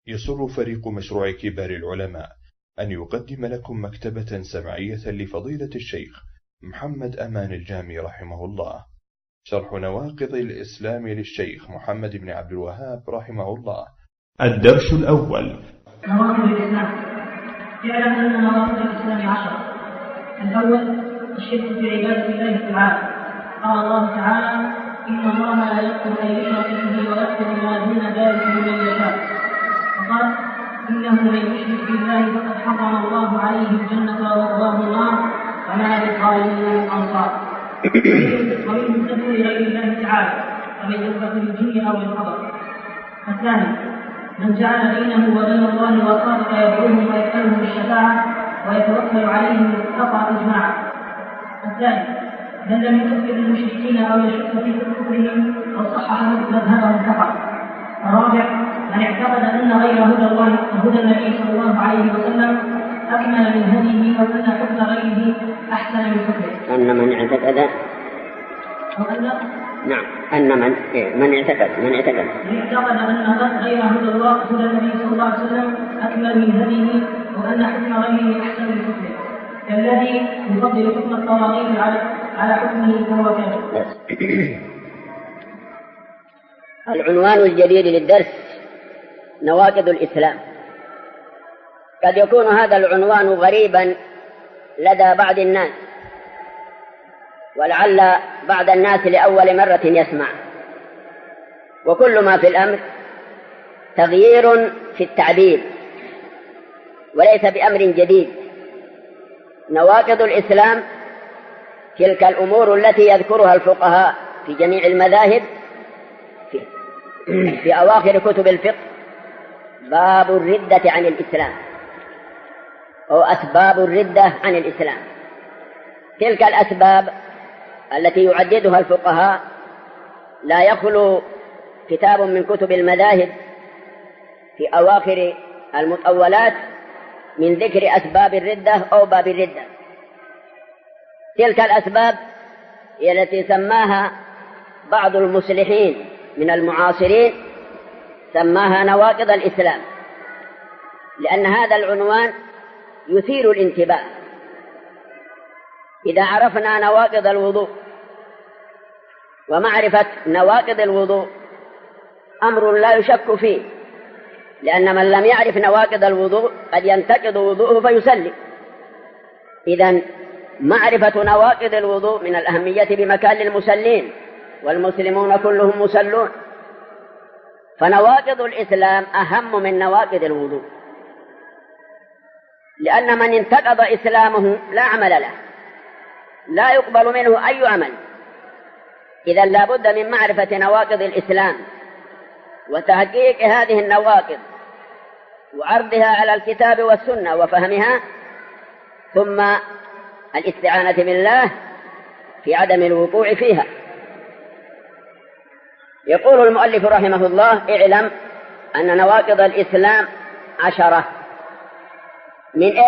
يسر فريق مشروع كبار العلماء أن يقدم لكم مكتبة سمعية لفضيلة الشيخ محمد أمان الجامي رحمه الله، شرح نواقض الإسلام للشيخ محمد بن عبد الوهاب رحمه الله. الدرس الأول: نواقض الإسلام. اعلم أن نواقض الإسلام 10. الأول الشرك في عبادة الله تعالى. قال الله تعالى: إن الله لا يغفر أن يشرك به ويغفر ما دون ذلك لمن يشاء. وقال: إنه من يشرك بالله فقد حرم الله عليه الجنة ومأواه النار وما للظالمين من أنصار. ومنه الذبح لغير الله تعالى ومن يذبح للجن أو للقبر. الثاني من جعل بينه وبين الله وسائط يدعوهم ويسألهم الشفاعة ويتوكل عليهم واتقى إجماعا. الثالث من لم يكفر المشركين أو يشك في كفرهم أو صحح مذهبهم كفر. الرابع من اعتقد أن غير هدى النبي صلى الله عليه وسلم أكمل من هديه أو أن حكم غيره أحسن من حكمه. أن من اعتقد من اعتقد أن غير هدى النبي صلى الله عليه وسلم أكمل من هديه وأن حكم غيره أحسن من حكمه، كالذي يفضل حكم الطواغيت على حكمه فهو كافر. العنوان الجديد للدرس: نواقض الإسلام. قد يكون هذا العنوان غريبا لدى بعض الناس، ولعل بعض الناس لأول مرة يسمع، وكل ما في الأمر تغيير في التعبير وليس بأمر جديد. نواقض الإسلام تلك الأمور التي يذكرها الفقهاء في جميع المذاهب في أواخر كتب الفقه، باب الردة عن الإسلام أو أسباب الردة عن الإسلام. تلك الأسباب التي يعددها الفقهاء لا يخلو كتاب من كتب المذاهب في أواخر المطولات من ذكر أسباب الردة أو باب الردة. تلك الأسباب هي التي سماها بعض المصلحين من المعاصرين سماها نواقض الإسلام، لأن هذا العنوان يثير الانتباه. إذا عرفنا نواقض الوضوء، ومعرفة نواقض الوضوء أمر لا يشك فيه، لأن من لم يعرف نواقض الوضوء قد ينتقض وضوءه فيسلم. إذن معرفة نواقض الوضوء من الأهمية بمكان للمسلين، والمسلمون كلهم مسلون، فنواقض الإسلام أهم من نواقض الوضوء، لأن من انتقض إسلامه لا عمل له، لا يقبل منه أي عمل. إذا لا بد من معرفة نواقض الإسلام وتحقيق هذه النواقض وعرضها على الكتاب والسنة وفهمها، ثم الاستعانة بالله في عدم الوقوع فيها. يقول المؤلف رحمه الله: اعلم أن نواقض الإسلام 10. من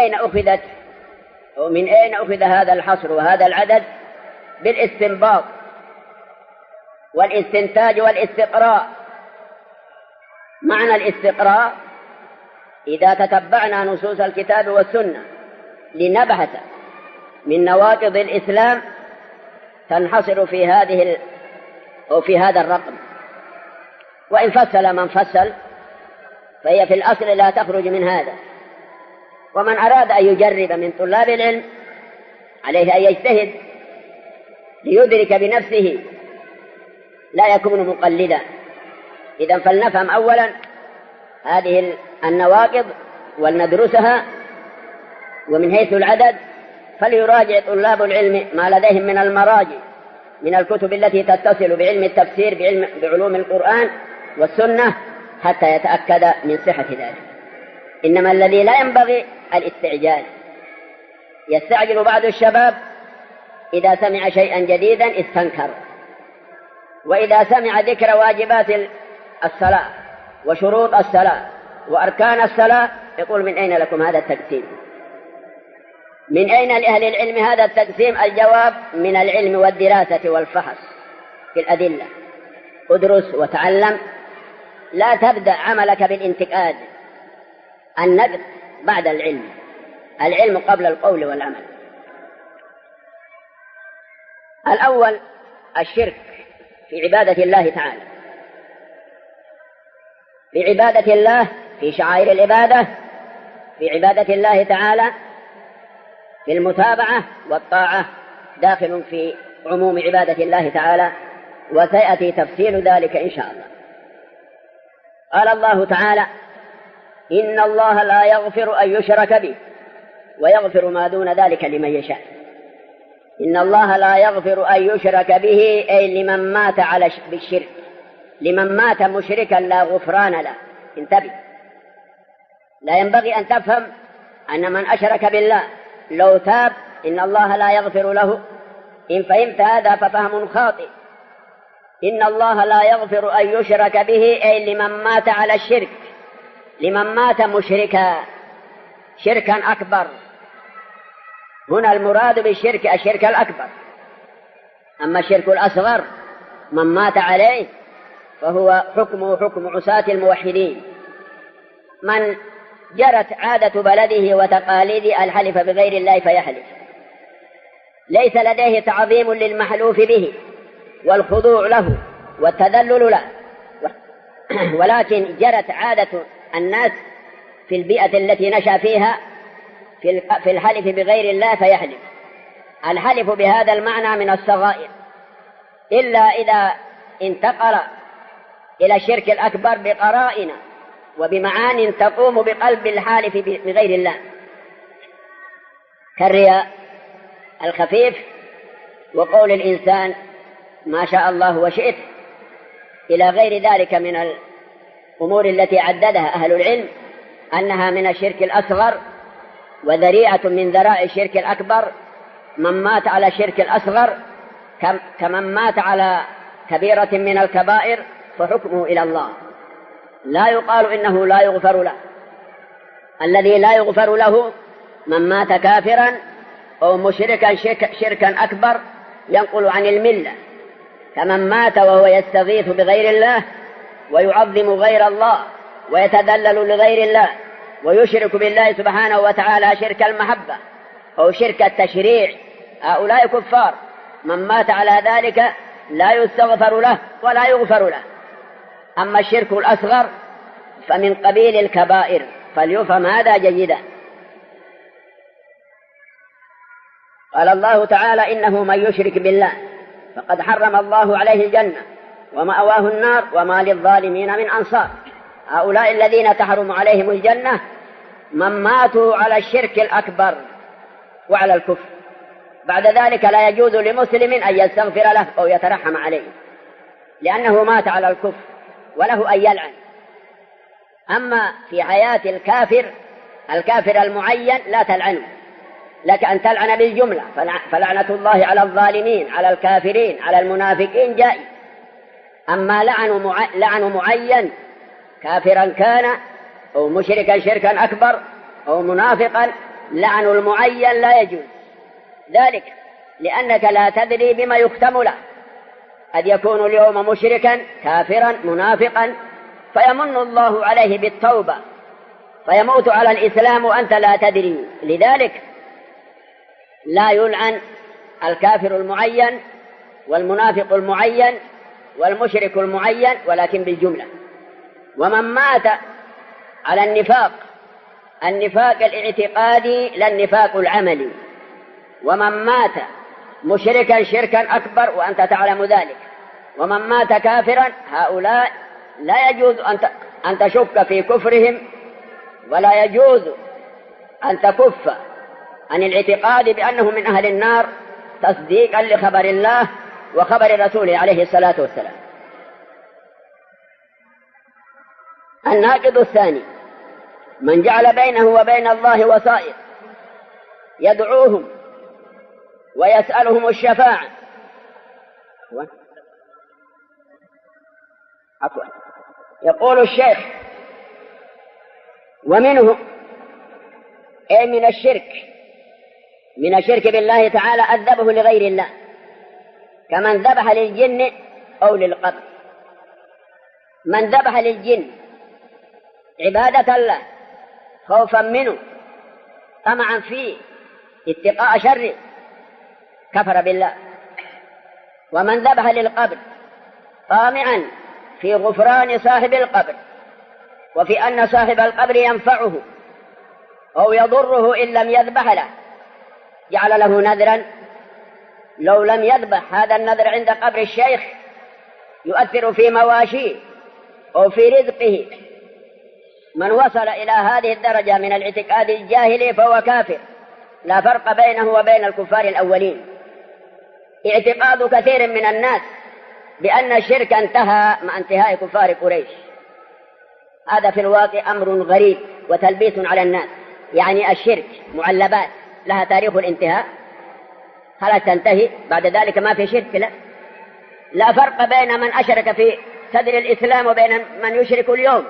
أين أخذ هذا الحصر وهذا العدد؟ بالاستنباط والاستنتاج والاستقراء. معنى الاستقراء: إذا تتبعنا نصوص الكتاب والسنة لنبحث من نواقض الإسلام تنحصر في هذا الرقم، وإن فصل من فصل فهي في الأصل لا تخرج من هذا. ومن أراد أن يجرب من طلاب العلم عليه أن يجتهد ليدرك بنفسه، لا يكون مقلدا. إذن فلنفهم أولا هذه النواقض ولندرسها، ومن حيث العدد فليراجع طلاب العلم ما لديهم من المراجع من الكتب التي تتصل بعلم التفسير بعلوم القرآن والسنة حتى يتأكد من صحة ذلك. إنما الذي لا ينبغي الاستعجال. يستعجل بعض الشباب إذا سمع شيئا جديدا استنكر، وإذا سمع ذكر واجبات الصلاة وشروط الصلاة وأركان الصلاة يقول: من أين لكم هذا التقسيم؟ من أين لأهل العلم هذا التقسيم؟ الجواب: من العلم والدراسة والفحص في الأدلة. ادرس وتعلم، لا تبدأ عملك بالانتقاد النقد بعد العلم، العلم قبل القول والعمل. الأول الشرك في عبادة الله تعالى، في عبادة الله، في شعائر العبادة، في عبادة الله تعالى، في المتابعة والطاعة، داخل في عموم عبادة الله تعالى، وسيأتي تفصيل ذلك إن شاء الله. قال الله تعالى: إن الله لا يغفر أن يشرك به ويغفر ما دون ذلك لمن يشاء. إن الله لا يغفر أن يشرك به، أي لمن مات على بالشرك، لمن مات مشركا لا غفران له. انتبه، لا ينبغي أن تفهم أن من أشرك بالله لو تاب إن الله لا يغفر له. إن فهمت هذا ففهم خاطئ. إن الله لا يغفر أن يشرك به، أي لمن مات على الشرك، لمن مات مشركا شركا أكبر. هنا المراد بالشرك الشرك الأكبر. أما الشرك الأصغر من مات عليه فهو حكمه حكم عصاة الموحدين، من جرت عادة بلده وتقاليد الحلف بغير الله فيحلف، ليس لديه تعظيم للمحلوف به والخضوع له والتذلل له، ولكن جرت عادة الناس في البيئة التي نشأ فيها في الحلف بغير الله فيحلف. الحلف بهذا المعنى من الصغائر، إلا إذا انتقل إلى الشرك الأكبر بقرائن وبمعان تقوم بقلب الحالف بغير الله، كالرياء الخفيف وقول الإنسان ما شاء الله وشئت، إلى غير ذلك من الأمور التي عددها أهل العلم أنها من الشرك الأصغر وذريعة من ذرائع الشرك الأكبر. من مات على الشرك الأصغر كمن مات على كبيرة من الكبائر فحكمه إلى الله، لا يقال إنه لا يغفر له. الذي لا يغفر له من مات كافرا أو مشركا شركا أكبر ينقل عن الملة، كمن مات وهو يستغيث بغير الله ويعظم غير الله ويتذلل لغير الله ويشرك بالله سبحانه وتعالى شرك المحبة أو شرك التشريع، هؤلاء كفار. من مات على ذلك لا يستغفر له ولا يغفر له. أما الشرك الأصغر فمن قبيل الكبائر، فليفهم هذا جيدا. قال الله تعالى: إنه من يشرك بالله فقد حرم الله عليه الجنة ومأواه النار وما للظالمين من أنصار. هؤلاء الذين تحرم عليهم الجنة من ماتوا على الشرك الأكبر وعلى الكفر، بعد ذلك لا يجوز لمسلم أن يستغفر له أو يترحم عليه، لأنه مات على الكفر وله أن يلعن. أما في حياة الكافر المعين لا تلعنه، لك أن تلعن بالجملة، فلعنة الله على الظالمين على الكافرين على المنافقين جائز. أما لعن معين كافرا كان أو مشركا شركا أكبر أو منافقا، لعن المعين لا يجوز، ذلك لأنك لا تدري بما يختم له. قد يكون اليوم مشركا كافرا منافقا فيمن الله عليه بالتوبة فيموت على الإسلام وأنت لا تدري. لذلك لا يلعن الكافر المعين والمنافق المعين والمشرك المعين، ولكن بالجملة. ومن مات على النفاق الاعتقادي لا النفاق العملي، ومن مات مشركا شركا أكبر وأنت تعلم ذلك، ومن مات كافرا، هؤلاء لا يجوز أن تشك في كفرهم، ولا يجوز أن تكف عن الاعتقاد بأنه من أهل النار تصديقا لخبر الله وخبر رسوله عليه الصلاة والسلام. الناقض الثاني من جعل بينه وبين الله وسائط يدعوهم ويسألهم الشفاعة. يقول الشيخ: ومنه أي من الشرك بالله تعالى الذبح لغير الله، كمن ذبح للجن أو للقبر. من ذبح للجن عبادة له خوفا منه طمعا فيه اتقاء شره كفر بالله. ومن ذبح للقبر طامعا في غفران صاحب القبر وفي أن صاحب القبر ينفعه أو يضره إن لم يذبح له جعل له نذرا لو لم يذبح هذا النذر عند قبر الشيخ يؤثر في مواشيه أو في رزقه. من وصل إلى هذه الدرجة من الاعتقاد الجاهلي فهو كافر، لا فرق بينه وبين الكفار الأولين. اعتقاد كثير من الناس بأن الشرك انتهى مع انتهاء كفار قريش، هذا في الواقع أمر غريب وتلبيس على الناس. يعني الشرك معلبات لها تاريخ الانتهاء، هل تنتهي بعد ذلك ما في شرك؟ لا فرق بين من أشرك في صدر الإسلام وبين من يشرك اليوم.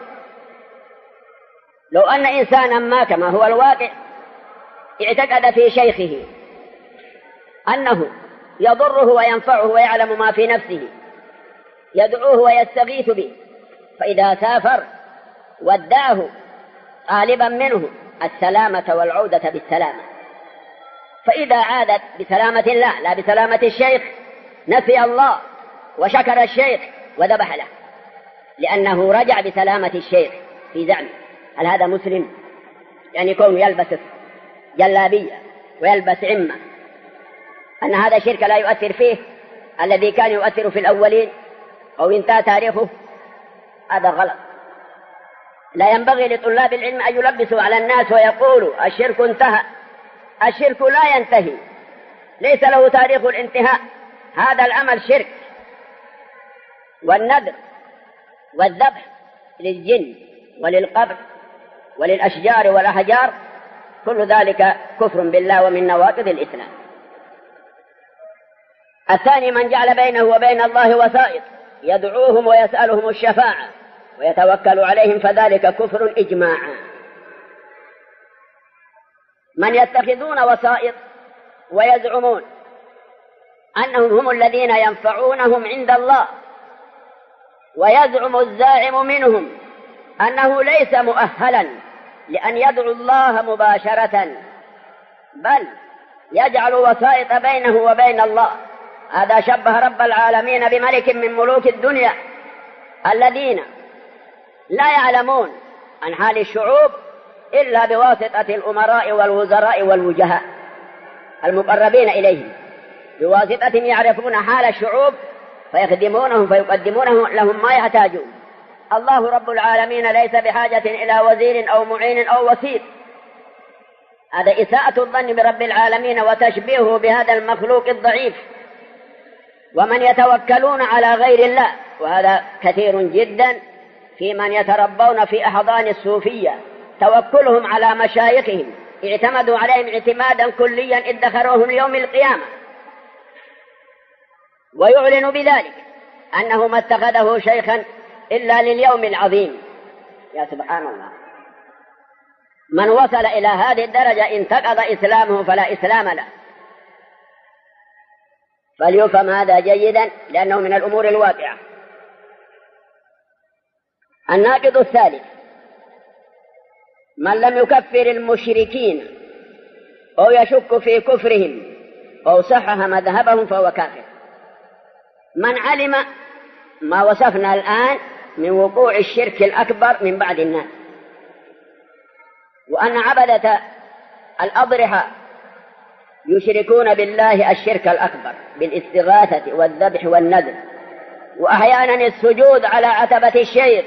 لو أن إنسانا ما كما هو الواقع اعتقد في شيخه أنه يضره وينفعه ويعلم ما في نفسه يدعوه ويستغيث به، فإذا سافر ودعه طالبا منه السلامة والعودة بالسلامة، فإذا عادت بسلامة الله لا بسلامة الشيخ نسي الله وشكر الشيخ وذبح له لأنه رجع بسلامة الشيخ في زعمه. هل هذا مسلم؟ يعني كونه يلبس جلابية ويلبس عمة أن هذا شرك لا يؤثر فيه الذي كان يؤثر في الأولين أو انتهى تاريخه؟ هذا غلط. لا ينبغي لطلاب العلم أن يلبسوا على الناس ويقولوا الشرك انتهى. الشرك لا ينتهي، ليس له تاريخ الانتهاء، هذا العمل شرك. والنذر والذبح للجن وللقبر وللأشجار والأحجار كل ذلك كفر بالله ومن نواقض الإسلام. الثاني من جعل بينه وبين الله وسائط يدعوهم ويسألهم الشفاعة ويتوكل عليهم فذلك كفر إجماعا. من يتخذون وسائط ويزعمون أنهم هم الذين ينفعونهم عند الله، ويزعم الزاعم منهم أنه ليس مؤهلا لأن يدعو الله مباشرة بل يجعل وسائط بينه وبين الله، هذا شبه رب العالمين بملك من ملوك الدنيا الذين لا يعلمون عن حال الشعوب إلا بواسطة الأمراء والوزراء والوجهاء المقربين إليهم، بواسطة يعرفون حال الشعوب فيخدمونهم فيقدمونهم لهم ما يحتاجون. الله رب العالمين ليس بحاجة إلى وزير أو معين أو وسيط. هذا إساءة الظن برب العالمين وتشبيهه بهذا المخلوق الضعيف. ومن يتوكلون على غير الله، وهذا كثير جدا في من يتربون في أحضان الصوفية، توكلهم على مشايخهم اعتمدوا عليهم اعتمادا كليا ادخروهم ليوم القيامة، ويعلن بذلك أنه ما اتخذه شيخا إلا لليوم العظيم. يا سبحان الله، من وصل إلى هذه الدرجة انتقض إسلامه فلا إسلام له. فليفهم هذا جيدا لأنه من الأمور الواقعة. الناقض الثالث من لم يكفر المشركين أو يشك في كفرهم أو صحح مذهبهم فهو كافر. من علم ما وصفنا الآن من وقوع الشرك الأكبر من بعض الناس، وأن عبدة الأضرحة يشركون بالله الشرك الأكبر بالاستغاثة والذبح والنذر، وأحيانا السجود على عتبة الشيخ،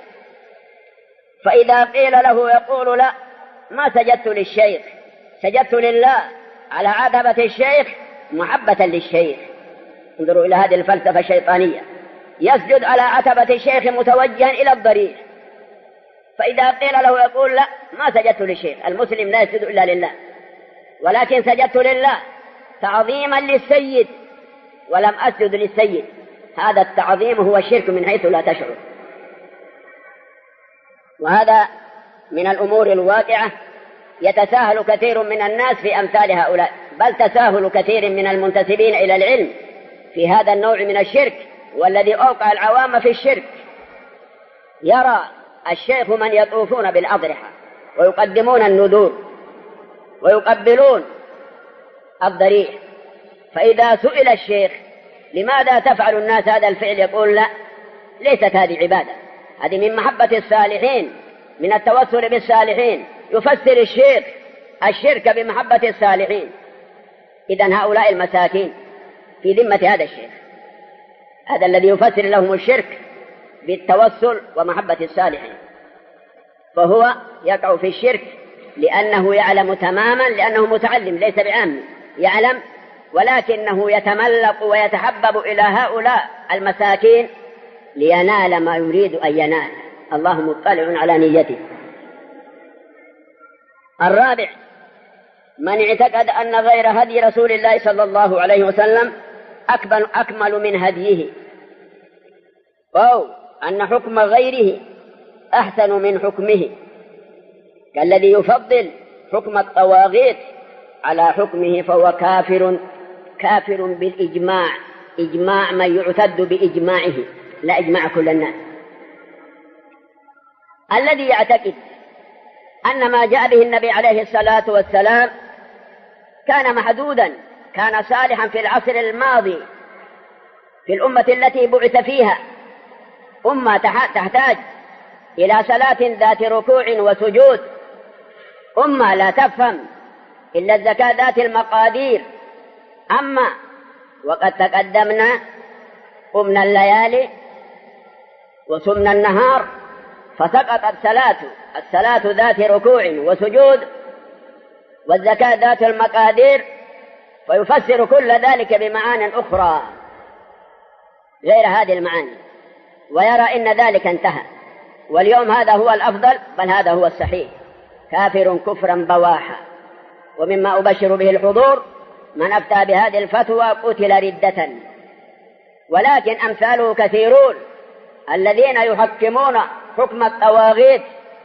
فإذا قيل له يقول لا ما سجدت للشيخ، سجدت لله على عتبة الشيخ محبة للشيخ. انظروا إلى هذه الفلسفة الشيطانية، يسجد على عتبة الشيخ متوجها إلى الضريح، فإذا قيل له يقول لا ما سجدت للشيخ. المسلم لا يسجد إلا لله، ولكن سجدت لله تعظيما للسيد ولم أسجد للسيد. هذا التعظيم هو الشرك من حيث لا تشعر. وهذا من الأمور الواقعة يتساهل كثير من الناس في أمثال هؤلاء، بل تساهل كثير من المنتسبين إلى العلم في هذا النوع من الشرك، والذي أوقع العوام في الشرك. يرى الشيخ من يطوفون بالأضرحة ويقدمون النذور ويقبلون الضريح. فإذا سئل الشيخ لماذا تفعل الناس هذا الفعل يقول لا، ليست هذه عبادة، هذه من محبة الصالحين، من التوسل بالصالحين. يفسر الشيخ الشرك بمحبة الصالحين. إذن هؤلاء المساكين في ذمة هذا الشيخ، هذا الذي يفسر لهم الشرك بالتوسل ومحبة الصالحين، فهو يقع في الشرك لأنه يعلم تماما، لأنه متعلم ليس بعام، يعلم ولكنه يتملق ويتحبب إلى هؤلاء المساكين لينال ما يريد أن ينال. الله مطلع على نيته. الرابع: من اعتقد أن غير هدي رسول الله صلى الله عليه وسلم أكمل من هديه، أو أن حكم غيره أحسن من حكمه، كالذي يفضل حكم الطواغيت على حكمه، فهو كافر بالإجماع، إجماع من يعتد بإجماعه، لا إجماع كل الناس. الذي يعتقد أن ما جاء به النبي عليه الصلاة والسلام كان محدودا، كان صالحا في العصر الماضي، في الأمة التي بعث فيها، أمة تحتاج إلى صلاة ذات ركوع وسجود، أمة لا تفهم إلا الزكاة ذات المقادير. أما وقد تقدمنا قمنا الليالي وصمنا النهار، فسقطت الصلاة ذات ركوع وسجود والزكاة ذات المقادير، فيفسر كل ذلك بمعان أخرى غير هذه المعاني، ويرى إن ذلك انتهى، واليوم هذا هو الأفضل، بل هذا هو الصحيح. كافر كفرا بواحا. ومما أبشر به الحضور: من أفتى بهذه الفتوى قتل ردة. ولكن أمثاله كثيرون الذين يحكمون حكم الطواغيت،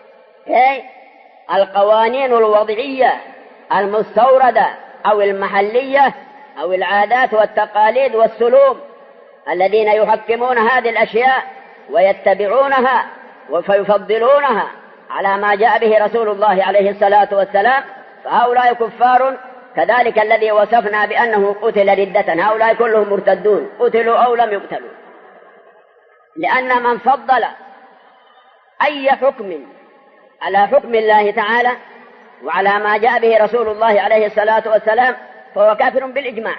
القوانين الوضعية المستوردة أو المحلية أو العادات والتقاليد والسلوك، الذين يحكمون هذه الأشياء ويتبعونها ويفضلونها على ما جاء به رسول الله عليه الصلاة والسلام، فهؤلاء كفار. كذلك الذي وصفنا بأنه قتل ردة، هؤلاء كلهم مرتدون، قتلوا أو لم يقتلوا، لأن من فضل أي حكم على حكم الله تعالى وعلى ما جاء به رسول الله عليه الصلاة والسلام فهو كافر بالإجماع.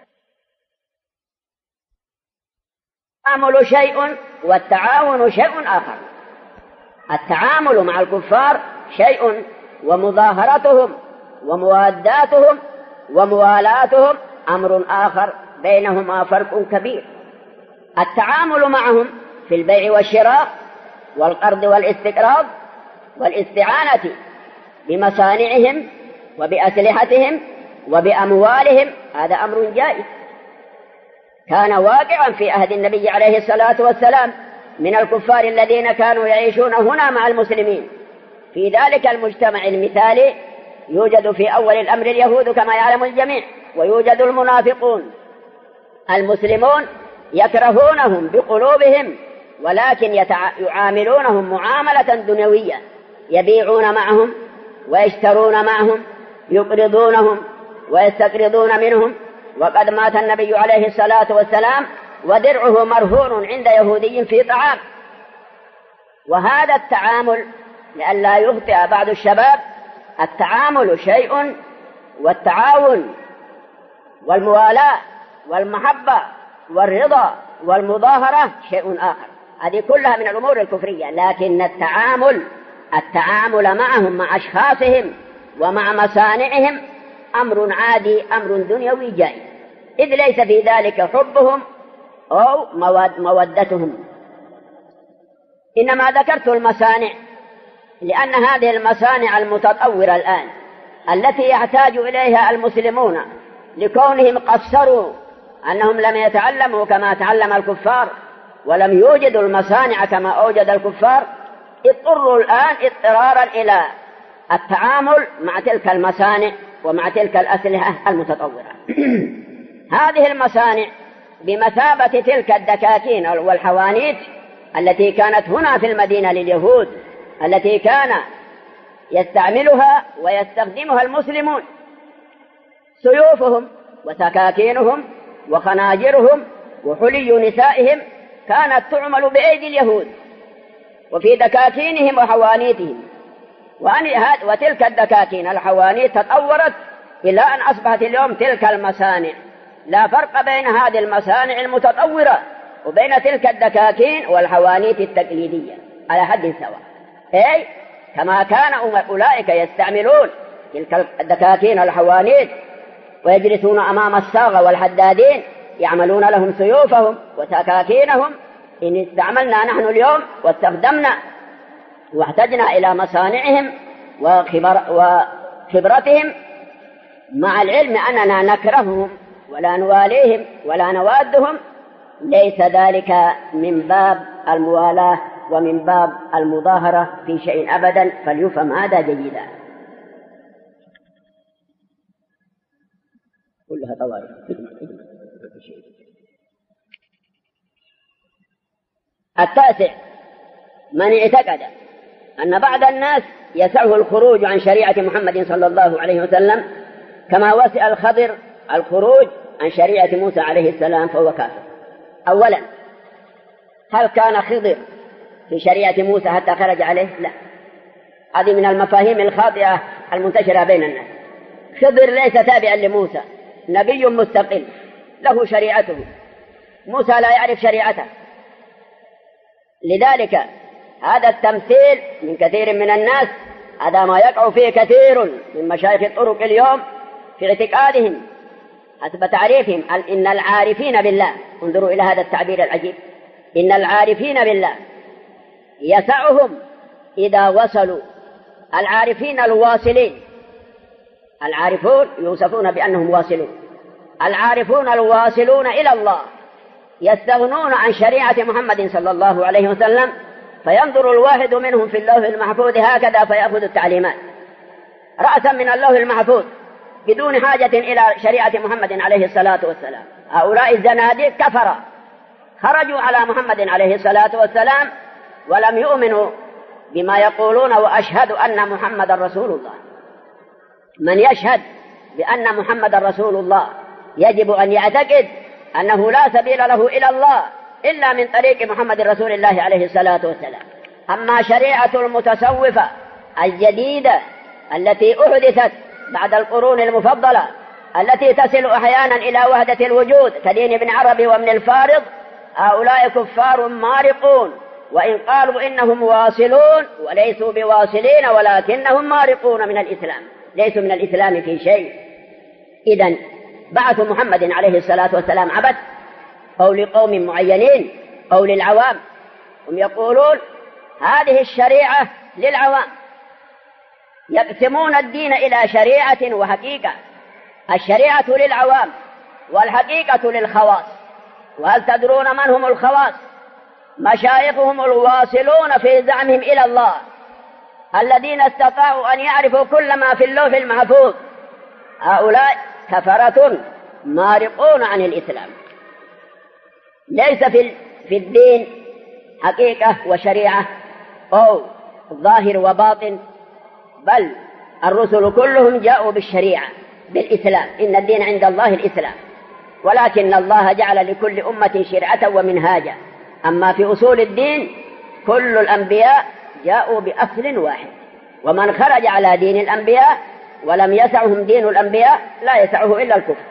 التعامل شيء والتعاون شيء آخر. التعامل مع الكفار شيء، ومظاهرتهم ومواداتهم وموالاتهم أمر آخر، بينهما فرق كبير. التعامل معهم في البيع والشراء والقرض والاستقراض والاستعانة بمصانعهم وبأسلحتهم وبأموالهم، هذا أمر جائز، كان واقعا في عهد النبي عليه الصلاة والسلام من الكفار الذين كانوا يعيشون هنا مع المسلمين. في ذلك المجتمع المثالي يوجد في أول الأمر اليهود كما يعلم الجميع، ويوجد المنافقون. المسلمون يكرهونهم بقلوبهم، ولكن يعاملونهم معاملة دنيوية، يبيعون معهم ويشترون معهم، يقرضونهم ويستقرضون منهم. وقد مات النبي عليه الصلاة والسلام ودرعه مرهون عند يهودي في طعام. وهذا التعامل لئلا يخطئ بعض الشباب، التعامل شيء، والتعاون والموالاة والمحبة والرضا والمظاهرة شيء آخر، هذه كلها من الأمور الكفرية. لكن التعامل معهم، مع أشخاصهم ومع مصانعهم، أمر عادي، أمر دنيوي جائز، إذ ليس في ذلك حبهم أو مودتهم. إنما ذكرت المصانع لأن هذه المصانع المتطورة الآن التي يحتاج إليها المسلمون لكونهم قصروا، أنهم لم يتعلموا كما تعلم الكفار ولم يوجدوا المصانع كما أوجد الكفار، اضطروا الآن اضطرارا إلى التعامل مع تلك المصانع ومع تلك الأسلحة المتطورة. هذه المصانع بمثابة تلك الدكاكين والحوانيت التي كانت هنا في المدينة لليهود، التي كان يستعملها ويستخدمها المسلمون. سيوفهم وسكاكينهم وخناجرهم وحلي نسائهم كانت تعمل بأيدي اليهود وفي دكاكينهم وحوانيتهم، وتلك الدكاكين الحوانيت تطورت إلى أن أصبحت اليوم تلك المصانع. لا فرق بين هذه المصانع المتطورة وبين تلك الدكاكين والحوانيت التقليدية على حد سواء. أي كما كان أولئك يستعملون تلك الدكاكين الحوانيت ويجلسون أمام الصاغة والحدادين يعملون لهم سيوفهم وسكاكينهم، إن استعملنا نحن اليوم واستخدمنا واحتجنا إلى مصانعهم وخبرتهم، مع العلم أننا نكرههم ولا نواليهم ولا نوادهم، ليس ذلك من باب الموالاة ومن باب المظاهرة في شيء أبدا، فليفهم هذا جيدا. كلها طوارئ. التاسع: من اعتقد أن بعض الناس يسعه الخروج عن شريعة محمد صلى الله عليه وسلم كما وسع الخضر الخروج عن شريعة موسى عليه السلام فهو كافر. أولا، هل كان خضر في شريعة موسى حتى خرج عليه؟ لا، هذه من المفاهيم الخاطئة المنتشرة بين الناس. خضر ليس تابعا لموسى، نبي مستقل له شريعته، موسى لا يعرف شريعته. لذلك هذا التمثيل من كثير من الناس، هذا ما يقع فيه كثير من مشايخ الطرق اليوم في اعتقادهم حسب تعريفهم إن العارفين بالله، انظروا إلى هذا التعبير العجيب، إن العارفين بالله يسعهم إذا وصلوا، العارفين الواصلين، العارفون يوصفون بأنهم واصلون، العارفون الواصلون إلى الله يستغنون عن شريعة محمد صلى الله عليه وسلم، فينظر الواحد منهم في اللوح المحفوظ هكذا فيأخذ التعليمات رأسا من اللوح المحفوظ بدون حاجة إلى شريعة محمد عليه الصلاة والسلام. هؤلاء الزناديق كفروا، خرجوا على محمد عليه الصلاة والسلام ولم يؤمنوا بما يقولون، وأشهد أن محمد رسول الله. من يشهد بأن محمد رسول الله يجب أن يعتقد أنه لا سبيل له إلى الله إلا من طريق محمد رسول الله عليه الصلاة والسلام. أما شريعة المتصوفة الجديدة التي أحدثت بعد القرون المفضلة التي تصل أحيانا إلى وحدة الوجود كدين ابن عربي وابن الفارض، هؤلاء كفار مارقون، وإن قالوا إنهم واصلون وليسوا بواصلين ولكنهم مارقون من الإسلام، ليسوا من الإسلام في شيء. إذن بعث محمد عليه الصلاة والسلام عبث أو لقوم معينين أو للعوام، هم يقولون هذه الشريعة للعوام، يقسمون الدين إلى شريعة وحقيقة، الشريعة للعوام والحقيقة للخواص. وهل تدرون من هم الخواص؟ مشايخهم الواصلون في زعمهم إلى الله، الذين استطاعوا أن يعرفوا كل ما في اللوح المحفوظ. هؤلاء كفرة مارقون عن الإسلام، ليس في الدين حقيقة وشريعة أو ظاهر وباطن، بل الرسل كلهم جاءوا بالشريعة بالإسلام، إن الدين عند الله الإسلام، ولكن الله جعل لكل أمة شرعة ومنهاجا. أما في أصول الدين كل الأنبياء جاءوا بأصل واحد، ومن خرج على دين الأنبياء ولم يسعهم دين الأنبياء لا يسعه إلا الكفر.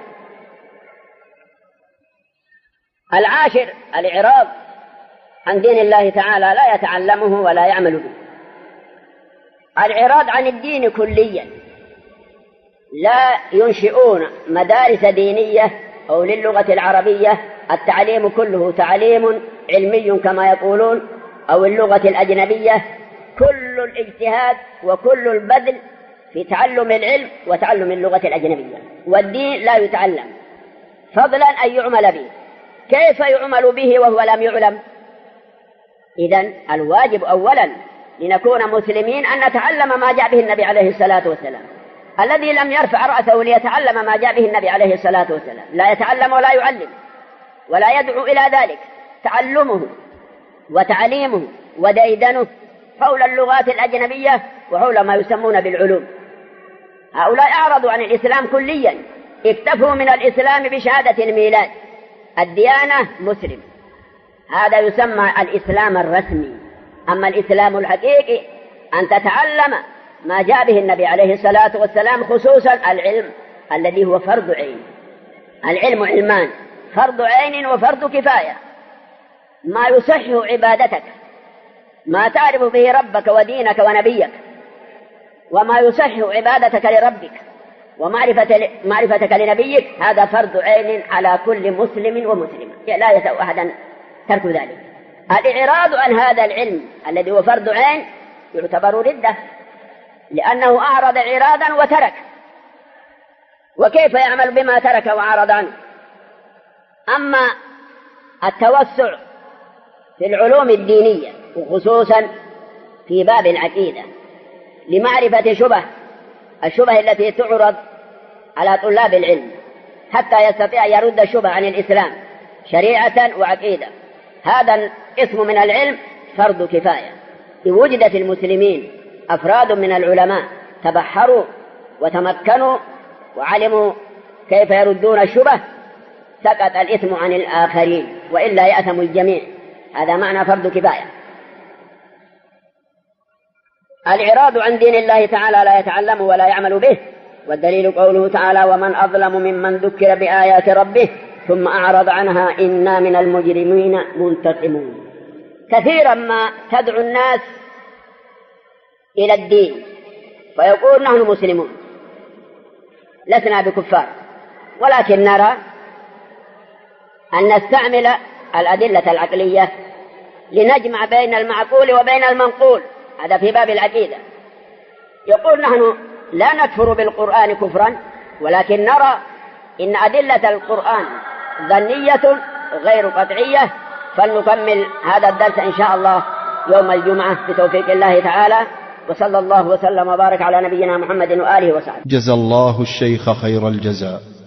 العاشر: الإعراض عن دين الله تعالى، لا يتعلمه ولا يعمل به. الإعراض عن الدين كليا، لا ينشئون مدارس دينية أو للغة العربية، التعليم كله تعليم علمي كما يقولون، أو اللغة الأجنبية، كل الاجتهاد وكل البذل في تعلم العلم وتعلم اللغة الأجنبية، والدين لا يتعلم، فضلا أن يعمل به. كيف يعمل به وهو لم يعلم؟ إذن الواجب أولا لنكون مسلمين أن نتعلم ما جاء به النبي عليه الصلاة والسلام. الذي لم يرفع رأسه ليتعلم ما جاء به النبي عليه الصلاة والسلام لا يتعلم ولا يعلم ولا يدعو إلى ذلك. تعلمه وتعليمه وديدنه حول اللغات الأجنبية وحول ما يسمون بالعلوم. هؤلاء أعرضوا عن الإسلام كليا، اكتفوا من الإسلام بشهادة الميلاد، الديانة مسلم، هذا يسمى الإسلام الرسمي. أما الإسلام الحقيقي أن تتعلم ما جاء به النبي عليه الصلاة والسلام، خصوصا العلم الذي هو فرض عين. العلم علمان، فرض عين وفرض كفاية. ما يصح عبادتك، ما تعرف به ربك ودينك ونبيك، وما يصح عبادتك لربك ومعرفتك لنبيك، هذا فرض عين على كل مسلم ومسلمة، لا يسع أحدا ترك ذلك. الإعراض عن هذا العلم الذي هو فرض عين يعتبر ردة، لأنه أعرض إعراضا وترك، وكيف يعمل بما ترك وأعرض عنه؟ أما التوسع في العلوم الدينية وخصوصا في باب العقيدة لمعرفة الشبه التي تعرض على طلاب العلم حتى يستطيع يرد الشبه عن الإسلام شريعة وعقيدة، هذا اسم من العلم فرض كفاية. إن وجد في المسلمين أفراد من العلماء تبحروا وتمكنوا وعلموا كيف يردون الشبه، سقط الإثم عن الآخرين، وإلا يأثم الجميع. هذا معنى فرض كفاية. الإعراض عن دين الله تعالى لا يتعلم ولا يعمل به، والدليل قوله تعالى: ومن أظلم ممن ذكر بآيات ربه ثم أعرض عنها إنا من المجرمين منتقمون. كثيرا ما تدعو الناس إلى الدين فيقول نحن مسلمون لسنا بكفار، ولكن نرى أن نستعمل الأدلة العقلية لنجمع بين المعقول وبين المنقول، هذا في باب العقيدة. يقول نحن لا نكفر بالقرآن كفرا، ولكن نرى إن أدلة القرآن ظنية غير قطعية، فلنكمل هذا الدرس إن شاء الله يوم الجمعة بتوفيق الله تعالى، وصلى الله وسلم وبارك على نبينا محمد وآله وصحبه. جزى الله الشيخ خير الجزاء.